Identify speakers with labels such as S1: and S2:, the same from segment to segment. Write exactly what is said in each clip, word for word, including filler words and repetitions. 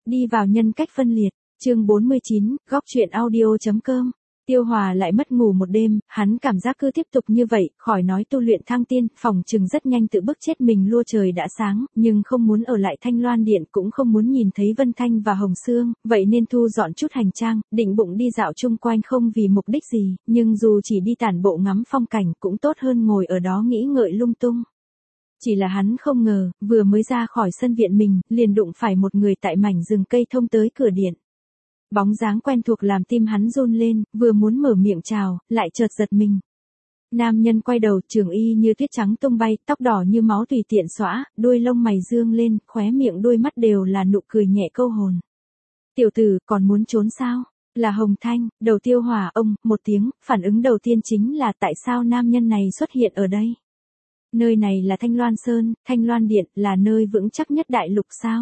S1: Đi vào nhân cách phân liệt, chương bốn mươi chín, góc chuyện audio.com. Tiêu Hòa lại mất ngủ một đêm, hắn cảm giác cứ tiếp tục như vậy, khỏi nói tu luyện thăng tiên, phòng chừng rất nhanh tự bức chết mình lua trời đã sáng, nhưng không muốn ở lại Thanh Loan Điện cũng không muốn nhìn thấy Vân Thanh và Hồng Sương, vậy nên thu dọn chút hành trang, định bụng đi dạo chung quanh không vì mục đích gì, nhưng dù chỉ đi tản bộ ngắm phong cảnh cũng tốt hơn ngồi ở đó nghĩ ngợi lung tung. Chỉ là hắn không ngờ, vừa mới ra khỏi sân viện mình, liền đụng phải một người tại mảnh rừng cây thông tới cửa điện. Bóng dáng quen thuộc làm tim hắn run lên, vừa muốn mở miệng chào, lại chợt giật mình. Nam nhân quay đầu, trường y như tuyết trắng tung bay, tóc đỏ như máu tùy tiện xõa, đuôi lông mày dương lên, khóe miệng đôi mắt đều là nụ cười nhẹ câu hồn. Tiểu tử, còn muốn trốn sao? Là Hồng Thanh. Đầu Tiêu Hòa ông, một tiếng, phản ứng đầu tiên chính là tại sao nam nhân này xuất hiện ở đây? Nơi này là Thanh Loan Sơn, Thanh Loan Điện, là nơi vững chắc nhất đại lục sao?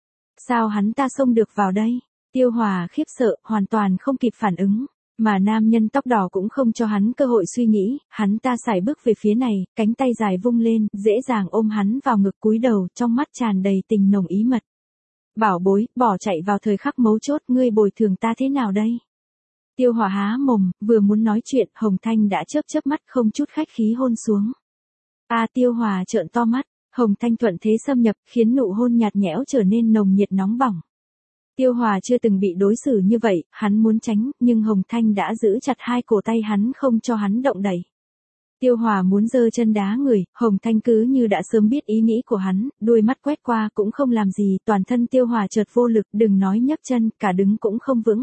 S1: Sao hắn ta xông được vào đây? Tiêu Hòa khiếp sợ, hoàn toàn không kịp phản ứng, mà nam nhân tóc đỏ cũng không cho hắn cơ hội suy nghĩ, hắn ta sải bước về phía này, cánh tay dài vung lên, dễ dàng ôm hắn vào ngực cúi đầu, trong mắt tràn đầy tình nồng ý mật. Bảo bối, bỏ chạy vào thời khắc mấu chốt, ngươi bồi thường ta thế nào đây? Tiêu Hòa há mồm, vừa muốn nói chuyện, Hồng Thanh đã chớp chớp mắt không chút khách khí hôn xuống. A à, Tiêu Hòa trợn to mắt, Hồng Thanh thuận thế xâm nhập, khiến nụ hôn nhạt nhẽo trở nên nồng nhiệt nóng bỏng. Tiêu Hòa chưa từng bị đối xử như vậy, hắn muốn tránh, nhưng Hồng Thanh đã giữ chặt hai cổ tay hắn không cho hắn động đậy. Tiêu Hòa muốn giơ chân đá người, Hồng Thanh cứ như đã sớm biết ý nghĩ của hắn, đuôi mắt quét qua cũng không làm gì, toàn thân Tiêu Hòa chợt vô lực, đừng nói nhấc chân, cả đứng cũng không vững.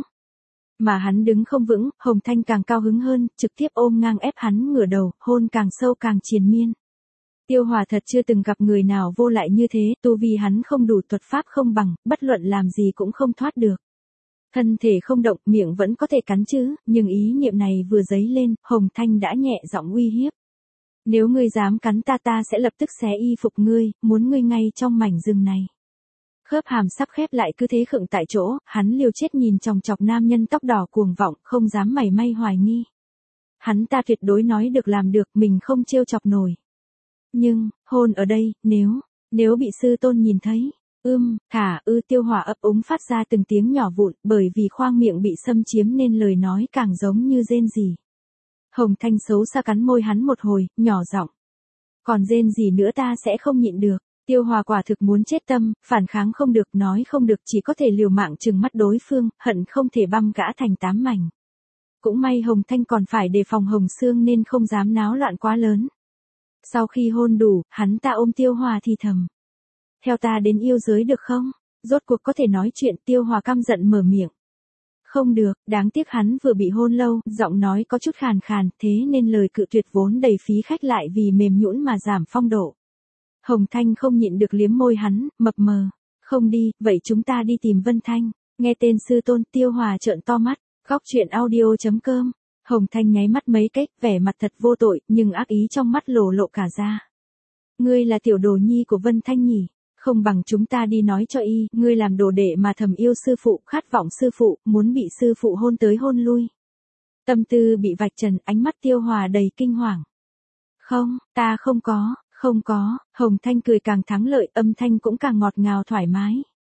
S1: Mà hắn đứng không vững, Hồng Thanh càng cao hứng hơn, trực tiếp ôm ngang ép hắn ngửa đầu, hôn càng sâu càng triền miên. Tiêu Hòa thật chưa từng gặp người nào vô lại như thế, tu vi hắn không đủ, thuật pháp không bằng, bất luận làm gì cũng không thoát được. Thân thể không động, miệng vẫn có thể cắn chứ, nhưng ý niệm này vừa dấy lên, Hồng Thanh đã nhẹ giọng uy hiếp. Nếu ngươi dám cắn ta ta sẽ lập tức xé y phục ngươi, muốn ngươi ngay trong mảnh rừng này. Khớp hàm sắp khép lại cứ thế khựng tại chỗ, hắn liều chết nhìn chòng chọc nam nhân tóc đỏ cuồng vọng, không dám mảy may hoài nghi. Hắn ta tuyệt đối nói được làm được, mình không trêu chọc nổi. Nhưng, hôn ở đây, nếu, nếu bị sư tôn nhìn thấy, ưm, thả, ư Tiêu Hòa ấp úng phát ra từng tiếng nhỏ vụn, bởi vì khoang miệng bị xâm chiếm nên lời nói càng giống như rên rỉ. Hồng Thanh xấu xa cắn môi hắn một hồi, nhỏ giọng. Còn rên gì nữa ta sẽ không nhịn được. Tiêu Hòa quả thực muốn chết tâm, phản kháng không được, nói không được, chỉ có thể liều mạng trừng mắt đối phương, hận không thể băm gã thành tám mảnh. Cũng may Hồng Thanh còn phải đề phòng Hồng Sương nên không dám náo loạn quá lớn. Sau khi hôn đủ, hắn ta ôm Tiêu Hòa thì thầm. Theo ta đến yêu giới được không? Rốt cuộc có thể nói chuyện. Tiêu Hòa căm giận mở miệng. Không được, đáng tiếc hắn vừa bị hôn lâu, giọng nói có chút khàn khàn, thế nên lời cự tuyệt vốn đầy phí khách lại vì mềm nhũn mà giảm phong độ. Hồng Thanh không nhịn được liếm môi hắn, mập mờ. Không đi, vậy chúng ta đi tìm Vân Thanh. Nghe tên sư tôn, Tiêu Hòa trợn to mắt. Góc chuyện audio.com. Hồng Thanh nháy mắt mấy cách, vẻ mặt thật vô tội, nhưng ác ý trong mắt lộ lộ cả ra. Ngươi là tiểu đồ nhi của Vân Thanh nhỉ? Không bằng chúng ta đi nói cho y, ngươi làm đồ đệ mà thầm yêu sư phụ, khát vọng sư phụ, muốn bị sư phụ hôn tới hôn lui. Tâm tư bị vạch trần, ánh mắt Tiêu Hòa đầy kinh hoàng. Không, ta không có, không có, Hồng Thanh cười càng thắng lợi, âm thanh cũng càng ngọt ngào thoải mái.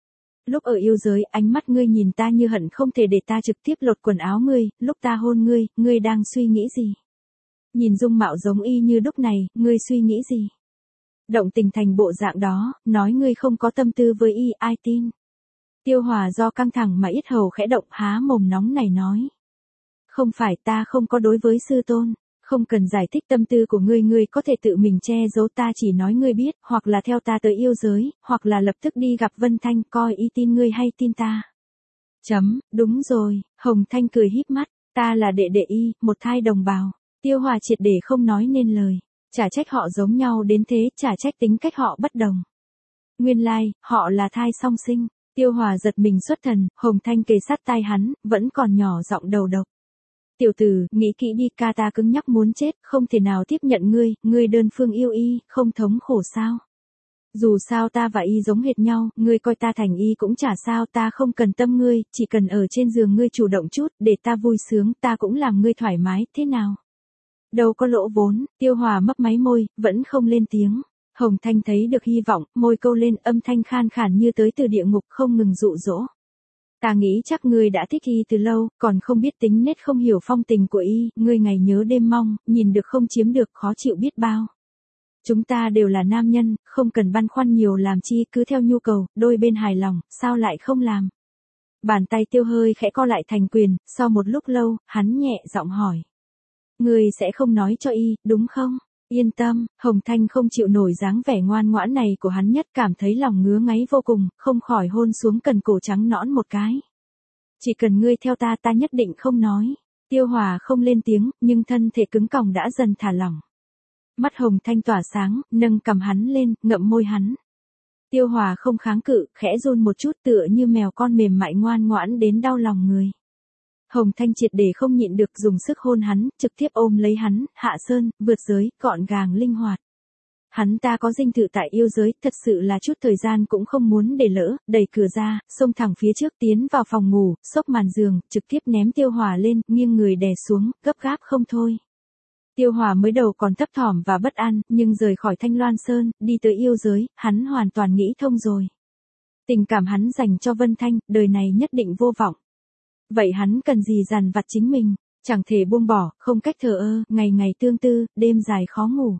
S1: Lúc ở yêu giới, ánh mắt ngươi nhìn ta như hận không thể để ta trực tiếp lột quần áo ngươi, lúc ta hôn ngươi, ngươi đang suy nghĩ gì? Nhìn dung mạo giống y như lúc này, ngươi suy nghĩ gì? Động tình thành bộ dạng đó, nói ngươi không có tâm tư với y, ai tin? Tiêu Hòa do căng thẳng mà yết hầu khẽ động, há mồm nóng này nói. Không phải, ta không có đối với sư tôn. Không cần giải thích tâm tư của ngươi, ngươi có thể tự mình che giấu, ta chỉ nói ngươi biết, hoặc là theo ta tới yêu giới, hoặc là lập tức đi gặp Vân Thanh, coi y tin ngươi hay tin ta. Chấm, đúng rồi, Hồng Thanh cười híp mắt, ta là đệ đệ y, một thai đồng bào. Tiêu Hòa triệt để không nói nên lời, chả trách họ giống nhau đến thế, chả trách tính cách họ bất đồng. Nguyên lai, like, họ là thai song sinh. Tiêu Hòa giật mình xuất thần, Hồng Thanh kề sát tai hắn, vẫn còn nhỏ giọng đầu độc. Tiểu tử, nghĩ kỹ đi, ca ta cứng nhắc muốn chết, không thể nào tiếp nhận ngươi, ngươi đơn phương yêu y, không thống khổ sao? Dù sao ta và y giống hệt nhau, ngươi coi ta thành y cũng chả sao, ta không cần tâm ngươi, chỉ cần ở trên giường ngươi chủ động chút, để ta vui sướng, ta cũng làm ngươi thoải mái, thế nào? Đâu có lỗ vốn, Tiêu Hòa mấp máy môi, vẫn không lên tiếng. Hồng Thanh thấy được hy vọng, môi câu lên, âm thanh khan khàn như tới từ địa ngục không ngừng dụ dỗ. Ta nghĩ chắc ngươi đã thích y từ lâu, còn không biết tính nết không hiểu phong tình của y, ngươi ngày nhớ đêm mong, nhìn được không chiếm được khó chịu biết bao. Chúng ta đều là nam nhân, không cần băn khoăn nhiều làm chi, cứ theo nhu cầu, đôi bên hài lòng, sao lại không làm. Bàn tay Tiêu hơi khẽ co lại thành quyền, sau một lúc lâu, hắn nhẹ giọng hỏi. Ngươi sẽ không nói cho y, đúng không? Yên tâm, Hồng Thanh không chịu nổi dáng vẻ ngoan ngoãn này của hắn nhất, cảm thấy lòng ngứa ngáy vô cùng, không khỏi hôn xuống cần cổ trắng nõn một cái. Chỉ cần ngươi theo ta ta nhất định không nói. Tiêu Hòa không lên tiếng, nhưng thân thể cứng còng đã dần thả lỏng. Mắt Hồng Thanh tỏa sáng, nâng cầm hắn lên, ngậm môi hắn. Tiêu Hòa không kháng cự, khẽ run một chút tựa như mèo con mềm mại ngoan ngoãn đến đau lòng người. Hồng Thanh triệt để không nhịn được dùng sức hôn hắn, trực tiếp ôm lấy hắn, hạ sơn, vượt giới, gọn gàng linh hoạt. Hắn ta có dinh thự tại yêu giới, thật sự là chút thời gian cũng không muốn để lỡ, đẩy cửa ra, xông thẳng phía trước tiến vào phòng ngủ, xốc màn giường, trực tiếp ném Tiêu Hòa lên, nghiêng người đè xuống, gấp gáp không thôi. Tiêu Hòa mới đầu còn thấp thỏm và bất an, nhưng rời khỏi Thanh Loan Sơn, đi tới yêu giới, hắn hoàn toàn nghĩ thông rồi. Tình cảm hắn dành cho Vân Thanh, đời này nhất định vô vọng. Vậy hắn cần gì dằn vặt chính mình, chẳng thể buông bỏ, không cách thờ ơ, ngày ngày tương tư, đêm dài khó ngủ.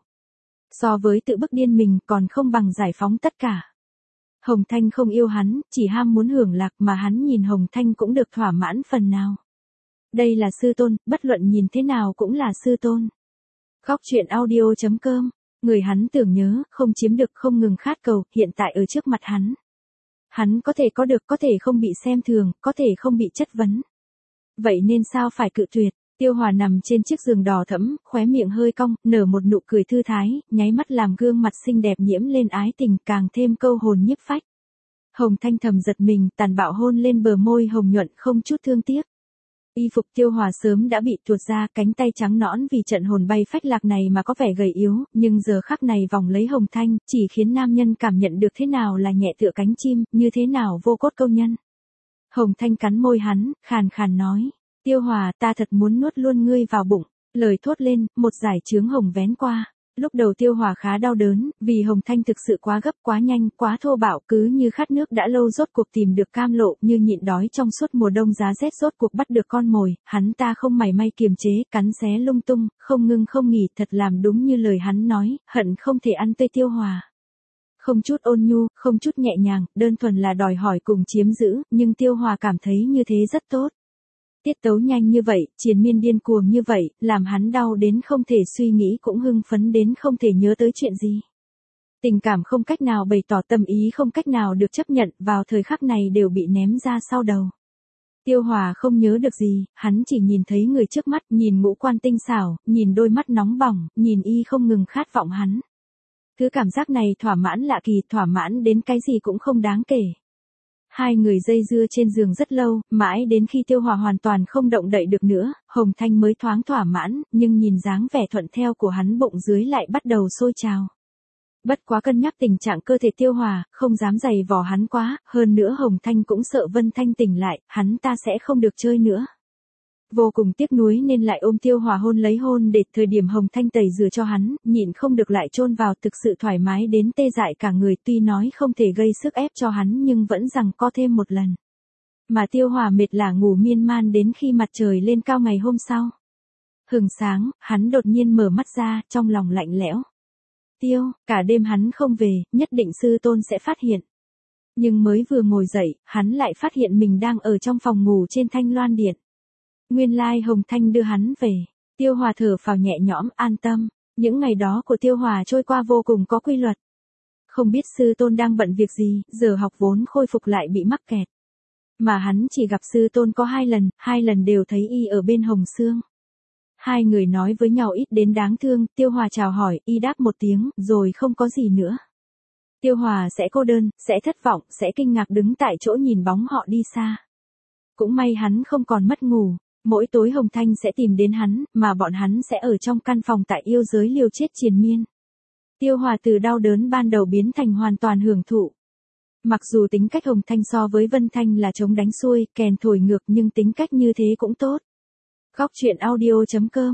S1: So với tự bức điên mình còn không bằng giải phóng tất cả. Hồng Thanh không yêu hắn, chỉ ham muốn hưởng lạc mà hắn nhìn Hồng Thanh cũng được thỏa mãn phần nào. Đây là sư tôn, bất luận nhìn thế nào cũng là sư tôn. Góc truyện audio chấm com, người hắn tưởng nhớ, không chiếm được không ngừng khát cầu, hiện tại ở trước mặt hắn. Hắn có thể có được, có thể không bị xem thường, có thể không bị chất vấn. Vậy nên sao phải cự tuyệt? Tiêu Hòa nằm trên chiếc giường đỏ thẫm, khóe miệng hơi cong, nở một nụ cười thư thái, nháy mắt làm gương mặt xinh đẹp nhiễm lên ái tình, càng thêm câu hồn nhiếp phách. Hồng Thanh thầm giật mình, tàn bạo hôn lên bờ môi hồng nhuận không chút thương tiếc. Y phục Tiêu Hòa sớm đã bị tuột ra, cánh tay trắng nõn vì trận hồn bay phách lạc này mà có vẻ gầy yếu, nhưng giờ khắc này vòng lấy Hồng Thanh, chỉ khiến nam nhân cảm nhận được thế nào là nhẹ tựa cánh chim, như thế nào vô cốt câu nhân. Hồng Thanh cắn môi hắn, khàn khàn nói, Tiêu Hòa, ta thật muốn nuốt luôn ngươi vào bụng. Lời thốt lên, một dải chướng hồng vén qua. Lúc đầu Tiêu Hòa khá đau đớn, vì Hồng Thanh thực sự quá gấp, quá nhanh, quá thô bạo, cứ như khát nước đã lâu rốt cuộc tìm được cam lộ, như nhịn đói trong suốt mùa đông giá rét rốt cuộc bắt được con mồi, hắn ta không mảy may kiềm chế, cắn xé lung tung, không ngưng không nghỉ, thật làm đúng như lời hắn nói, hận không thể ăn tươi Tiêu Hòa. Không chút ôn nhu, không chút nhẹ nhàng, đơn thuần là đòi hỏi cùng chiếm giữ, nhưng Tiêu Hòa cảm thấy như thế rất tốt. Tiết tấu nhanh như vậy, triền miên điên cuồng như vậy, làm hắn đau đến không thể suy nghĩ cũng hưng phấn đến không thể nhớ tới chuyện gì. Tình cảm không cách nào bày tỏ, tâm ý không cách nào được chấp nhận, vào thời khắc này đều bị ném ra sau đầu. Tiêu Hòa không nhớ được gì, hắn chỉ nhìn thấy người trước mắt, nhìn ngũ quan tinh xảo, nhìn đôi mắt nóng bỏng, nhìn y không ngừng khát vọng hắn. Thứ cảm giác này thỏa mãn lạ kỳ, thỏa mãn đến cái gì cũng không đáng kể. Hai người dây dưa trên giường rất lâu, mãi đến khi Tiêu Hòa hoàn toàn không động đậy được nữa, Hồng Thanh mới thoáng thỏa mãn, nhưng nhìn dáng vẻ thuận theo của hắn bụng dưới lại bắt đầu sôi trào. Bất quá cân nhắc tình trạng cơ thể Tiêu Hòa, không dám giày vò hắn quá, hơn nữa Hồng Thanh cũng sợ Vân Thanh tỉnh lại, hắn ta sẽ không được chơi nữa. Vô cùng tiếc nuối nên lại ôm Tiêu Hòa hôn lấy hôn để thời điểm Hồng Thanh tẩy rửa cho hắn, nhịn không được lại chôn vào, thực sự thoải mái đến tê dại cả người, tuy nói không thể gây sức ép cho hắn nhưng vẫn rằng co thêm một lần. Mà Tiêu Hòa mệt lả ngủ miên man đến khi mặt trời lên cao ngày hôm sau. Hừng sáng, hắn đột nhiên mở mắt ra, trong lòng lạnh lẽo. Tiêu, cả đêm hắn không về, nhất định sư tôn sẽ phát hiện. Nhưng mới vừa ngồi dậy, hắn lại phát hiện mình đang ở trong phòng ngủ trên Thanh Loan Điện. Nguyên lai Hồng Thanh đưa hắn về. Tiêu Hòa thở phào nhẹ nhõm, an tâm. Những ngày đó của Tiêu Hòa trôi qua vô cùng có quy luật. Không biết sư tôn đang bận việc gì, giờ học vốn khôi phục lại bị mắc kẹt. Mà hắn chỉ gặp sư tôn có hai lần, hai lần đều thấy y ở bên Hồng Sương. Hai người nói với nhau ít đến đáng thương, Tiêu Hòa chào hỏi, y đáp một tiếng, rồi không có gì nữa. Tiêu Hòa sẽ cô đơn, sẽ thất vọng, sẽ kinh ngạc đứng tại chỗ nhìn bóng họ đi xa. Cũng may hắn không còn mất ngủ. Mỗi tối Hồng Thanh sẽ tìm đến hắn, mà bọn hắn sẽ ở trong căn phòng tại yêu giới liều chết triền miên. Tiêu Hòa từ đau đớn ban đầu biến thành hoàn toàn hưởng thụ. Mặc dù tính cách Hồng Thanh so với Vân Thanh là chống đánh xuôi, kèn thổi ngược nhưng tính cách như thế cũng tốt. Góc truyện audio chấm com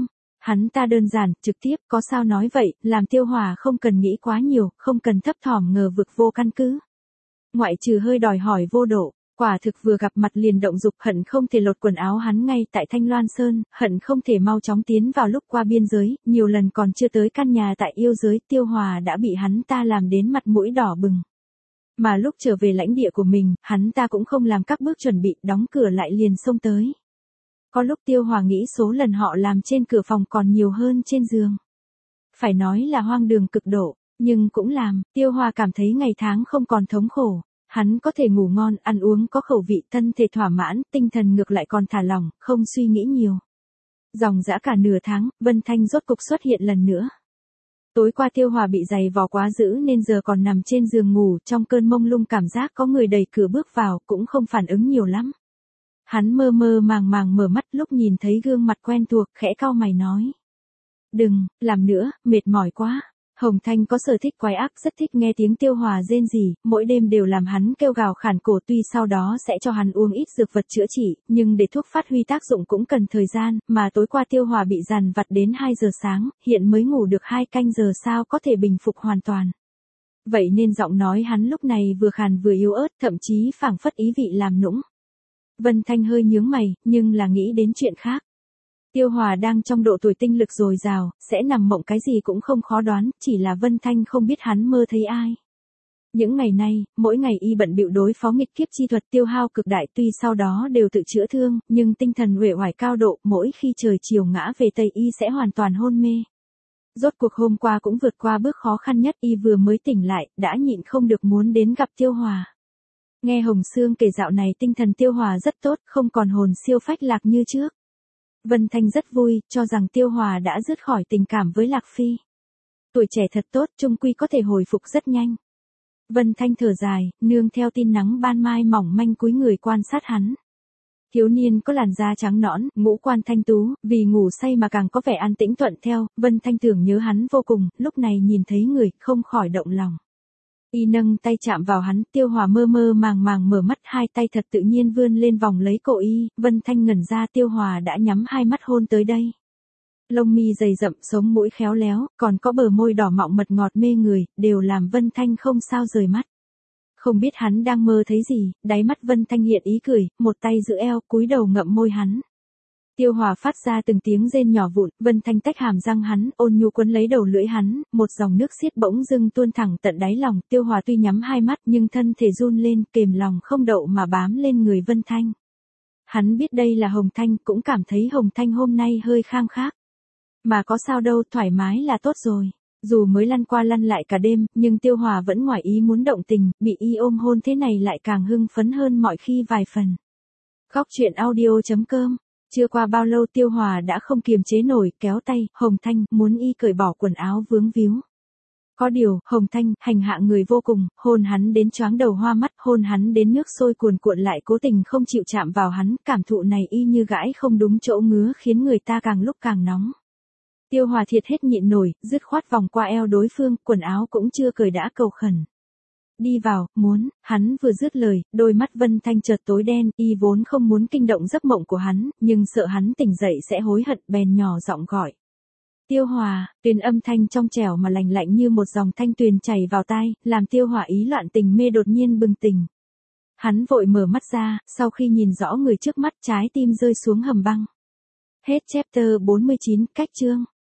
S1: Hắn ta đơn giản, trực tiếp, có sao nói vậy, làm Tiêu Hòa không cần nghĩ quá nhiều, không cần thấp thỏm ngờ vực vô căn cứ. Ngoại trừ hơi đòi hỏi vô độ, quả thực vừa gặp mặt liền động dục, hận không thể lột quần áo hắn ngay tại Thanh Loan Sơn, hận không thể mau chóng tiến vào lúc qua biên giới, nhiều lần còn chưa tới căn nhà tại yêu giới, Tiêu Hòa đã bị hắn ta làm đến mặt mũi đỏ bừng. Mà lúc trở về lãnh địa của mình, hắn ta cũng không làm các bước chuẩn bị, đóng cửa lại liền xông tới. Có lúc Tiêu Hòa nghĩ số lần họ làm trên cửa phòng còn nhiều hơn trên giường. Phải nói là hoang đường cực độ, nhưng cũng làm, Tiêu Hòa cảm thấy ngày tháng không còn thống khổ. Hắn có thể ngủ ngon, ăn uống có khẩu vị, thân thể thỏa mãn, tinh thần ngược lại còn thả lỏng, không suy nghĩ nhiều. Dòng dã cả nửa tháng, Vân Thanh rốt cục xuất hiện lần nữa. Tối qua Tiêu Hòa bị giày vò quá dữ nên giờ còn nằm trên giường ngủ, trong cơn mông lung cảm giác có người đẩy cửa bước vào, cũng không phản ứng nhiều lắm. Hắn mơ mơ màng màng mở mắt, lúc nhìn thấy gương mặt quen thuộc, khẽ cau mày nói. Đừng, làm nữa, mệt mỏi quá. Hồng Thanh có sở thích quái ác, rất thích nghe tiếng Tiêu Hòa rên rỉ, mỗi đêm đều làm hắn kêu gào khản cổ, tuy sau đó sẽ cho hắn uống ít dược vật chữa trị, nhưng để thuốc phát huy tác dụng cũng cần thời gian, mà tối qua Tiêu Hòa bị dằn vặt đến hai giờ sáng, hiện mới ngủ được hai canh giờ sao có thể bình phục hoàn toàn. Vậy nên giọng nói hắn lúc này vừa khàn vừa yếu ớt, thậm chí phảng phất ý vị làm nũng. Vân Thanh hơi nhướng mày, nhưng là nghĩ đến chuyện khác. Tiêu Hòa đang trong độ tuổi tinh lực dồi dào, sẽ nằm mộng cái gì cũng không khó đoán, chỉ là Vân Thanh không biết hắn mơ thấy ai. Những ngày nay, mỗi ngày y bận bịu đối phó nghịch kiếp chi thuật tiêu hao cực đại, tuy sau đó đều tự chữa thương, nhưng tinh thần uể oải cao độ, mỗi khi trời chiều ngã về Tây y sẽ hoàn toàn hôn mê. Rốt cuộc hôm qua cũng vượt qua bước khó khăn nhất, y vừa mới tỉnh lại, đã nhịn không được muốn đến gặp Tiêu Hòa. Nghe Hồng Sương kể dạo này tinh thần Tiêu Hòa rất tốt, không còn hồn siêu phách lạc như trước. Vân Thanh rất vui, cho rằng Tiêu Hòa đã dứt khỏi tình cảm với Lạc Phi. Tuổi trẻ thật tốt, chung quy có thể hồi phục rất nhanh. Vân Thanh thở dài, nương theo tin nắng ban mai mỏng manh cúi người quan sát hắn. Thiếu niên có làn da trắng nõn, ngũ quan thanh tú, vì ngủ say mà càng có vẻ an tĩnh thuận theo, Vân Thanh tưởng nhớ hắn vô cùng, lúc này nhìn thấy người, không khỏi động lòng. Y nâng tay chạm vào hắn, Tiêu Hòa mơ mơ màng màng mở mắt, hai tay thật tự nhiên vươn lên vòng lấy cổ y, Vân Thanh ngẩn ra, Tiêu Hòa đã nhắm hai mắt hôn tới đây. Lông mi dày rậm, sống mũi khéo léo, còn có bờ môi đỏ mọng mật ngọt mê người, đều làm Vân Thanh không sao rời mắt. Không biết hắn đang mơ thấy gì, đáy mắt Vân Thanh hiện ý cười, một tay giữ eo, cúi đầu ngậm môi hắn. Tiêu Hòa phát ra từng tiếng rên nhỏ vụn, Vân Thanh tách hàm răng hắn, ôn nhu quấn lấy đầu lưỡi hắn, một dòng nước xiết bỗng dưng tuôn thẳng tận đáy lòng, Tiêu Hòa tuy nhắm hai mắt nhưng thân thể run lên, kềm lòng không đậu mà bám lên người Vân Thanh. Hắn biết đây là Hồng Thanh, cũng cảm thấy Hồng Thanh hôm nay hơi khang khác. Mà có sao đâu, thoải mái là tốt rồi. Dù mới lăn qua lăn lại cả đêm, nhưng Tiêu Hòa vẫn ngoài ý muốn động tình, bị y ôm hôn thế này lại càng hưng phấn hơn mọi khi vài phần. Góc truyện audio chấm com. Chưa qua bao lâu Tiêu Hòa đã không kiềm chế nổi, kéo tay, Hồng Thanh, muốn y cởi bỏ quần áo vướng víu. Có điều, Hồng Thanh, hành hạ người vô cùng, hôn hắn đến choáng đầu hoa mắt, hôn hắn đến nước sôi cuồn cuộn lại cố tình không chịu chạm vào hắn, cảm thụ này y như gãi không đúng chỗ ngứa khiến người ta càng lúc càng nóng. Tiêu Hòa thiệt hết nhịn nổi, dứt khoát vòng qua eo đối phương, quần áo cũng chưa cởi đã cầu khẩn. Đi vào, muốn, hắn vừa dứt lời, đôi mắt Vân Thanh chợt tối đen, y vốn không muốn kinh động giấc mộng của hắn, nhưng sợ hắn tỉnh dậy sẽ hối hận, bèn nhỏ giọng gọi. Tiêu Hòa, tuyền âm thanh trong trẻo mà lành lạnh như một dòng thanh tuyền chảy vào tai, làm Tiêu Hòa ý loạn tình mê đột nhiên bừng tỉnh. Hắn vội mở mắt ra, sau khi nhìn rõ người trước mắt trái tim rơi xuống hầm băng. Hết chapter bốn mươi chín, cách chương.